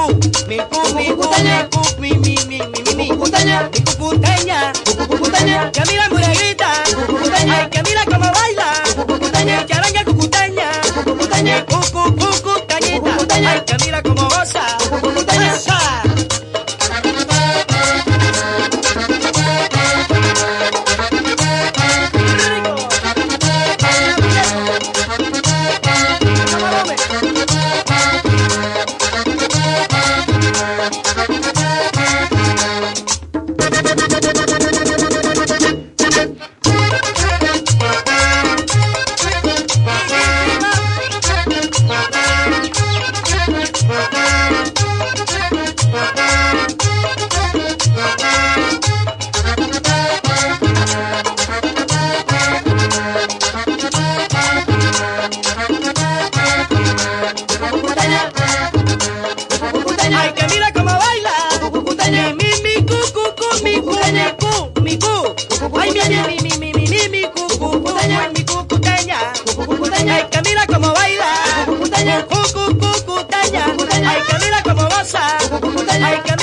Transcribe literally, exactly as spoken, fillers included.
mi cu, mi cu, mi cu, mi, mi, mi, mi, mi, mi cucuteña, mi cucuteña, cucuteña, que mira muy negrita, ay, que mira cómo baila, mi charanга cucuteña, mi cucu, cucuteñita, ay, que mira cómo goza, esa. Ay, que mira cómo baila, mi, mi, mi, cu, cu, cu, mi, cu, mi, cu, mi, cu, ay, mi, mi, mi, mi, mi, mi, mi, cu, cu, cu, mi cucuteña, ay, que mira cómo baila, cu, cu, cu, cucuteña, ay, que mira cómo goza, ay, que